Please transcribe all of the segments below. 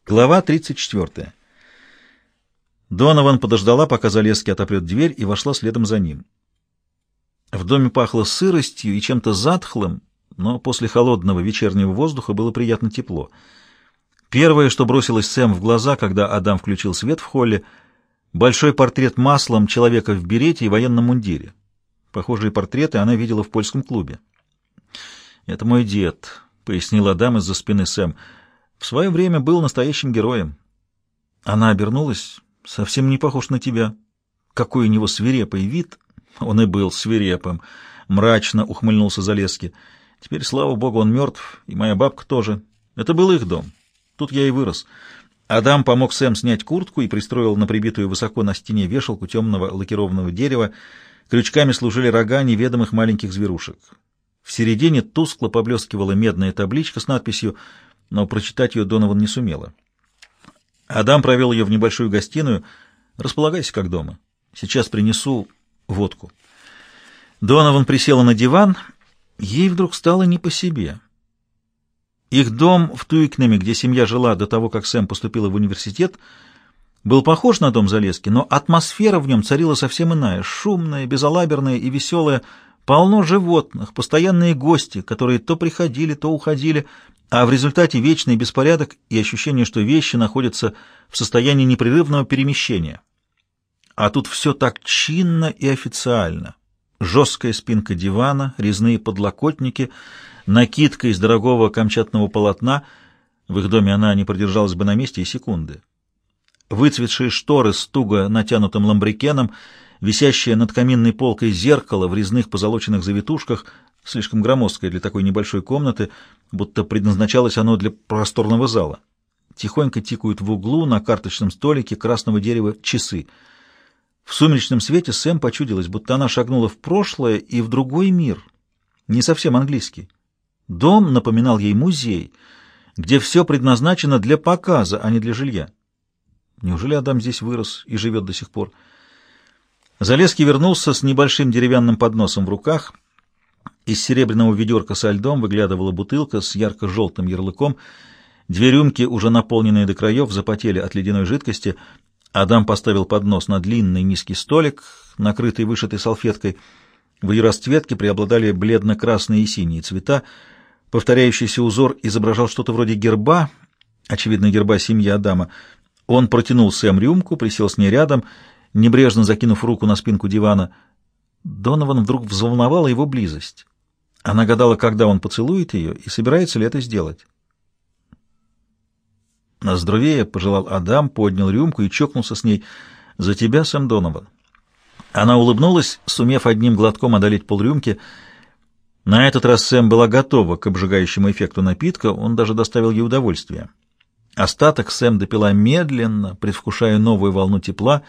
Глава 34. Донован подождала, пока Залесский отопрет дверь, и вошла следом за ним. В доме пахло сыростью и чем-то затхлым, но после холодного вечернего воздуха было приятно тепло. Первое, что бросилось Сэм в глаза, когда Адам включил свет в холле, большой портрет маслом человека в берете и военном мундире. Похожие портреты она видела в польском клубе. «Это мой дед», — пояснил Адам из-за спины Сэм. «В свое время был настоящим героем». Она обернулась. «Совсем не похож на тебя. Какой у него свирепый вид!» Он и был свирепым. Мрачно ухмыльнулся Залесский. «Теперь, слава богу, он мертв, и моя бабка тоже. Это был их дом. Тут я и вырос». Адам помог Сэм снять куртку и пристроил на прибитую высоко на стене вешалку темного лакированного дерева. Крючками служили рога неведомых маленьких зверушек. В середине тускло поблескивала медная табличка с надписью, но прочитать ее Донован не сумела. Адам провел ее в небольшую гостиную. «Располагайся, как дома. Сейчас принесу водку». Донован присела на диван. Ей вдруг стало не по себе. Их дом в Туикнеме, где семья жила до того, как Сэм поступила в университет, был похож на дом Залесский, но атмосфера в нем царила совсем иная, шумная, безалаберная и веселая. Полно животных, постоянные гости, которые то приходили, то уходили, а в результате вечный беспорядок и ощущение, что вещи находятся в состоянии непрерывного перемещения. А тут все так чинно и официально. Жесткая спинка дивана, резные подлокотники, накидка из дорогого камчатного полотна. В их доме она не продержалась бы на месте и секунды. Выцветшие шторы с туго натянутым ламбрекеном, висящее над каминной полкой зеркало в резных позолоченных завитушках, слишком громоздкое для такой небольшой комнаты, будто предназначалось оно для просторного зала. Тихонько тикают в углу на карточном столике красного дерева часы. В сумеречном свете Сэм почудилась, будто она шагнула в прошлое и в другой мир, не совсем английский. Дом напоминал ей музей, где все предназначено для показа, а не для жилья. Неужели Адам здесь вырос и живет до сих пор? Залесский вернулся с небольшим деревянным подносом в руках. Из серебряного ведерка со льдом выглядывала бутылка с ярко-желтым ярлыком. Две рюмки, уже наполненные до краев, запотели от ледяной жидкости. Адам поставил поднос на длинный низкий столик, накрытый вышитой салфеткой. В ее расцветке преобладали бледно-красные и синие цвета. Повторяющийся узор изображал что-то вроде герба, очевидно, герба семьи Адама. Он протянул Сэм рюмку, присел с ней рядом, небрежно закинув руку на спинку дивана. Донован вдруг взволновала его близость. Она гадала, когда он поцелует ее, и собирается ли это сделать. «На здоровье», — пожелал Адам, поднял рюмку и чокнулся с ней. «За тебя, Сэм Донован». Она улыбнулась, сумев одним глотком одолеть полрюмки. На этот раз Сэм была готова к обжигающему эффекту напитка, он даже доставил ей удовольствие. Остаток Сэм допила медленно, предвкушая новую волну тепла.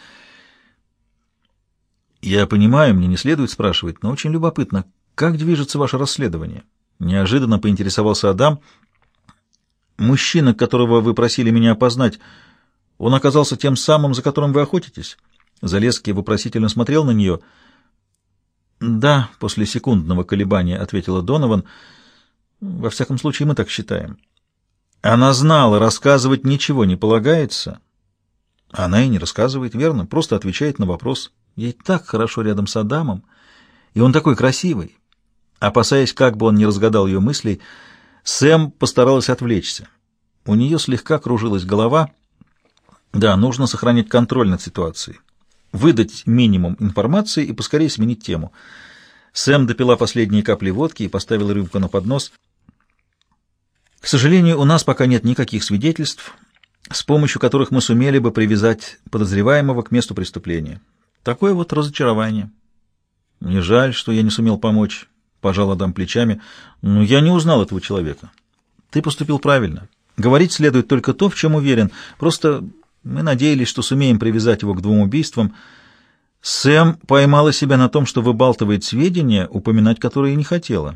«Я понимаю, мне не следует спрашивать, но очень любопытно, как движется ваше расследование?» Неожиданно поинтересовался Адам. «Мужчина, которого вы просили меня опознать, он оказался тем самым, за которым вы охотитесь?» Залесский вопросительно смотрел на нее. «Да», — после секундного колебания ответила Донован. «Во всяком случае, мы так считаем». Она знала, рассказывать ничего не полагается. Она и не рассказывает, верно, просто отвечает на вопрос. Ей так хорошо рядом с Адамом, и он такой красивый. Опасаясь, как бы он не разгадал ее мыслей, Сэм постаралась отвлечься. У нее слегка кружилась голова. Да, нужно сохранить контроль над ситуацией, выдать минимум информации и поскорее сменить тему. Сэм допила последние капли водки и поставила рюмку на поднос. «К сожалению, у нас пока нет никаких свидетельств, с помощью которых мы сумели бы привязать подозреваемого к месту преступления. Такое вот разочарование». «Мне жаль, что я не сумел помочь», — пожал Адам плечами, — «но я не узнал этого человека». «Ты поступил правильно. Говорить следует только то, в чем уверен. Просто мы надеялись, что сумеем привязать его к двум убийствам». Сэм поймала себя на том, что выбалтывает сведения, упоминать которые не хотела.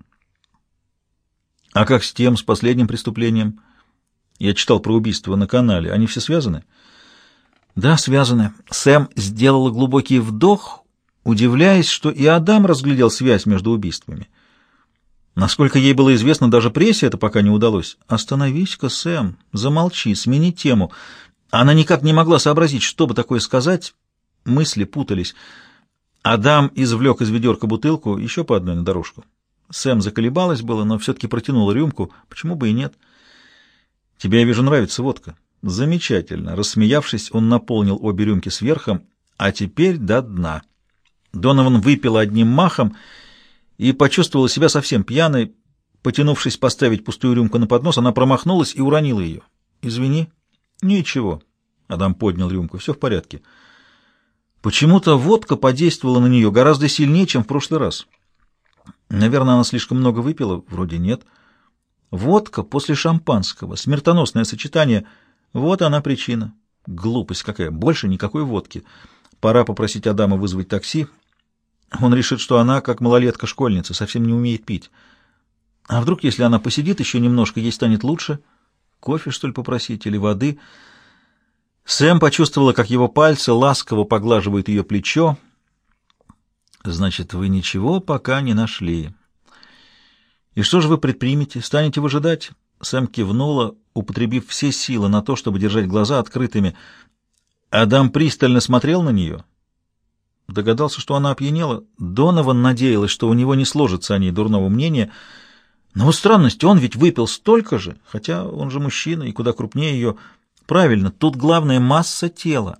«А как с тем, с последним преступлением? Я читал про убийство на канале. Они все связаны?» «Да, связаны». Сэм сделала глубокий вдох, удивляясь, что и Адам разглядел связь между убийствами. Насколько ей было известно, даже прессе это пока не удалось. «Остановись-ка, Сэм, замолчи, смени тему». Она никак не могла сообразить, что бы такое сказать. Мысли путались. Адам извлек из ведерка бутылку, еще по одной на дорожку. Сэм заколебалась было, но все-таки протянула рюмку. Почему бы и нет? «Тебе, я вижу, нравится водка». «Замечательно». Рассмеявшись, он наполнил обе рюмки сверхом. «А теперь до дна». Донован выпил одним махом и почувствовала себя совсем пьяной. Потянувшись поставить пустую рюмку на поднос, она промахнулась и уронила ее. «Извини». «Ничего». Адам поднял рюмку. «Все в порядке». Почему-то водка подействовала на нее гораздо сильнее, чем в прошлый раз. Наверное, она слишком много выпила? Вроде нет. Водка после шампанского. Смертоносное сочетание. Вот она причина. Глупость какая. Больше никакой водки. Пора попросить Адама вызвать такси. Он решит, что она, как малолетка-школьница, совсем не умеет пить. А вдруг, если она посидит еще немножко, ей станет лучше? Кофе, что ли, попросить? Или воды? Сэм почувствовала, как его пальцы ласково поглаживают ее плечо. «Значит, вы ничего пока не нашли. И что же вы предпримете? Станете выжидать?» Сэм кивнула, употребив все силы на то, чтобы держать глаза открытыми. Адам пристально смотрел на нее. Догадался, что она опьянела. Донован надеялась, что у него не сложится о ней дурного мнения. Но вот странность, он ведь выпил столько же, хотя он же мужчина и куда крупнее ее. Правильно, тут главная масса тела.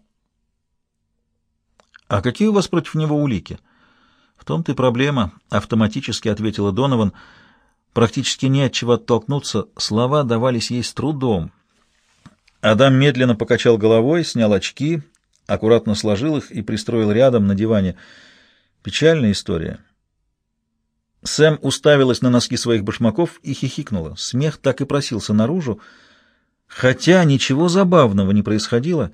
«А какие у вас против него улики?» «В том-то и проблема», — автоматически ответила Донован. Практически не от чего оттолкнуться, слова давались ей с трудом. Адам медленно покачал головой, снял очки, аккуратно сложил их и пристроил рядом на диване. Печальная история. Сэм уставилась на носки своих башмаков и хихикнула. Смех так и просился наружу, хотя ничего забавного не происходило.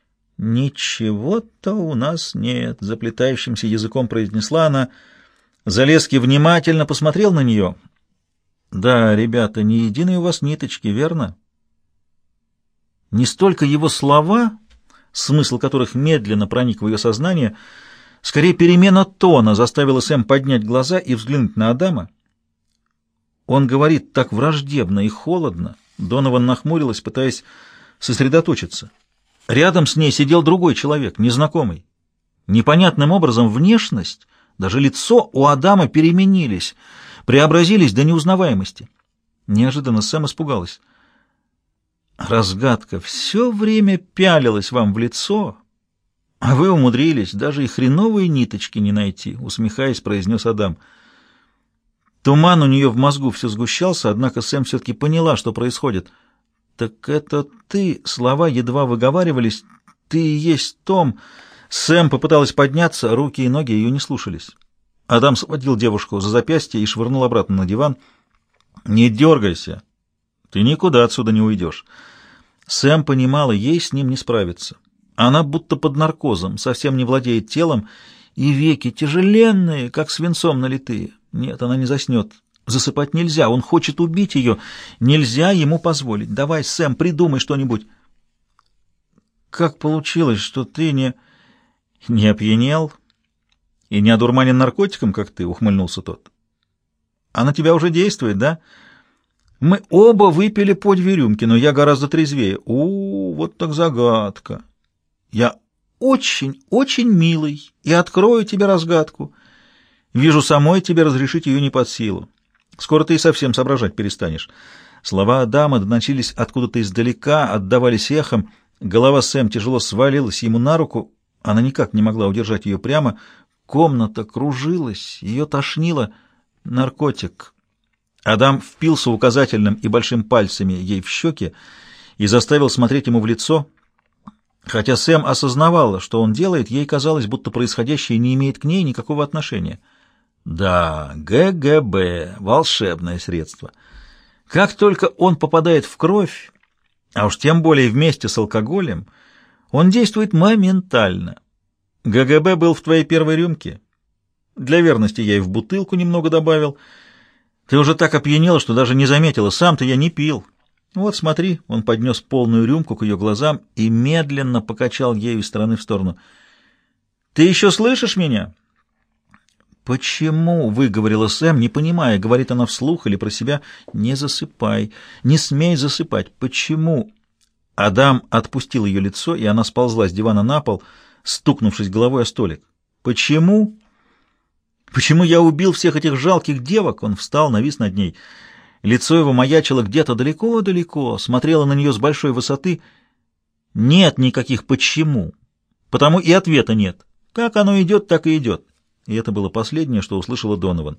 «Ничего-то у нас нет», — заплетающимся языком произнесла она. Залезский внимательно посмотрел на нее. «Да, ребята, ни единой у вас ниточки, верно?» Не столько его слова, смысл которых медленно проник в ее сознание, скорее перемена тона заставила Сэм поднять глаза и взглянуть на Адама. Он говорит так враждебно и холодно. Донован нахмурилась, пытаясь сосредоточиться. Рядом с ней сидел другой человек, незнакомый. Непонятным образом внешность, даже лицо у Адама переменились, преобразились до неузнаваемости. Неожиданно Сэм испугалась. «Разгадка все время пялилась вам в лицо, а вы умудрились даже и хреновые ниточки не найти», — усмехаясь, произнес Адам. Туман у нее в мозгу все сгущался, однако Сэм все-таки поняла, что происходит. «Так это ты?» — слова едва выговаривались. «Ты и есть Том». Сэм попыталась подняться, руки и ноги ее не слушались. Адам схватил девушку за запястье и швырнул обратно на диван. «Не дергайся. Ты никуда отсюда не уйдешь». Сэм понимала, ей с ним не справиться. Она будто под наркозом, совсем не владеет телом, и веки тяжеленные, как свинцом налитые. Нет, она не заснет. Засыпать нельзя, он хочет убить ее. Нельзя ему позволить. Давай, Сэм, придумай что-нибудь. «Как получилось, что ты не опьянел и не одурманен наркотиком, как ты?» — ухмыльнулся тот. «А на тебя уже действует, да?» «Мы оба выпили по 2 рюмки, но я гораздо трезвее». Вот так загадка. «Я очень, очень милый и открою тебе разгадку. Вижу, самой тебе разрешить ее не под силу. Скоро ты и совсем соображать перестанешь». Слова Адама доносились откуда-то издалека, отдавались эхом. Голова Сэм тяжело свалилась ему на руку. Она никак не могла удержать ее прямо. Комната кружилась, ее тошнило. Наркотик. Адам впился указательным и большим пальцами ей в щеки и заставил смотреть ему в лицо. Хотя Сэм осознавала, что он делает, ей казалось, будто происходящее не имеет к ней никакого отношения. Да, ГГБ — волшебное средство. Как только он попадает в кровь, а уж тем более вместе с алкоголем, он действует моментально. ГГБ был в твоей первой рюмке. Для верности я и в бутылку немного добавил. Ты уже так опьянела, что даже не заметила. Сам-то я не пил. Вот смотри, он поднес полную рюмку к ее глазам и медленно покачал ею из стороны в сторону. Ты еще слышишь меня? «Почему?» — выговорила Сэм, не понимая, говорит она вслух или про себя. «Не засыпай, не смей засыпать. Почему?» Адам отпустил ее лицо, и она сползла с дивана на пол, стукнувшись головой о столик. «Почему? Почему я убил всех этих жалких девок?» Он встал, навис над ней. Лицо его маячило где-то далеко-далеко, смотрело на нее с большой высоты. «Нет никаких «почему», потому и ответа нет. Как оно идет, так и идет». И это было последнее, что услышала Донован.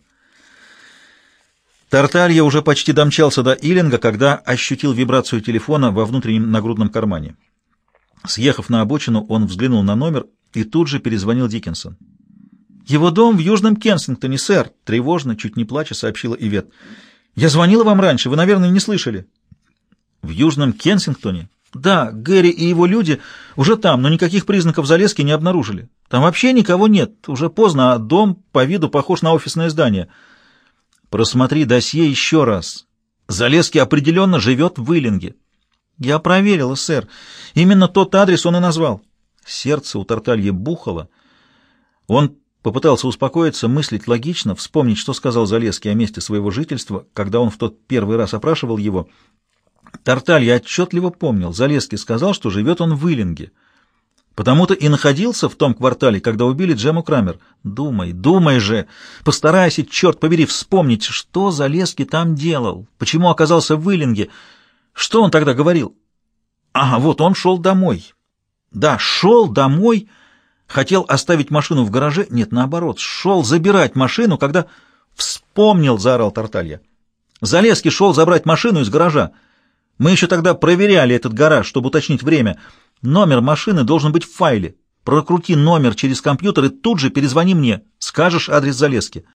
Тарталья уже почти домчался до Иллинга, когда ощутил вибрацию телефона во внутреннем нагрудном кармане. Съехав на обочину, он взглянул на номер и тут же перезвонил Диккенсон. «Его дом в Южном Кенсингтоне, сэр», — тревожно, чуть не плача, сообщила Ивет. «Я звонила вам раньше, вы, наверное, не слышали». «В Южном Кенсингтоне?» «Да, Гэри и его люди уже там, но никаких признаков Залезки не обнаружили. Там вообще никого нет, уже поздно, а дом по виду похож на офисное здание». «Просмотри досье еще раз. Залезки определенно живет в Иллинге». «Я проверила, сэр. Именно тот адрес он и назвал». Сердце у Тартальи бухало. Он попытался успокоиться, мыслить логично, вспомнить, что сказал Залезский о месте своего жительства, когда он в тот первый раз опрашивал его. Тарталья отчетливо помнил, Залезский сказал, что живет он в Иллинге. Потому-то и находился в том квартале, когда убили Джему Крамер. Думай, думай же, постарайся, черт побери, вспомнить, что Залезский там делал, почему оказался в Иллинге, что он тогда говорил. Ага, вот он шел домой. Да, шел домой, хотел оставить машину в гараже, нет, наоборот, шел забирать машину, когда... Вспомнил, заорал Тарталья. Залезский шел забрать машину из гаража. Мы еще тогда проверяли этот гараж, чтобы уточнить время. Номер машины должен быть в файле. Прокрути номер через компьютер и тут же перезвони мне. Скажешь адрес Залезки.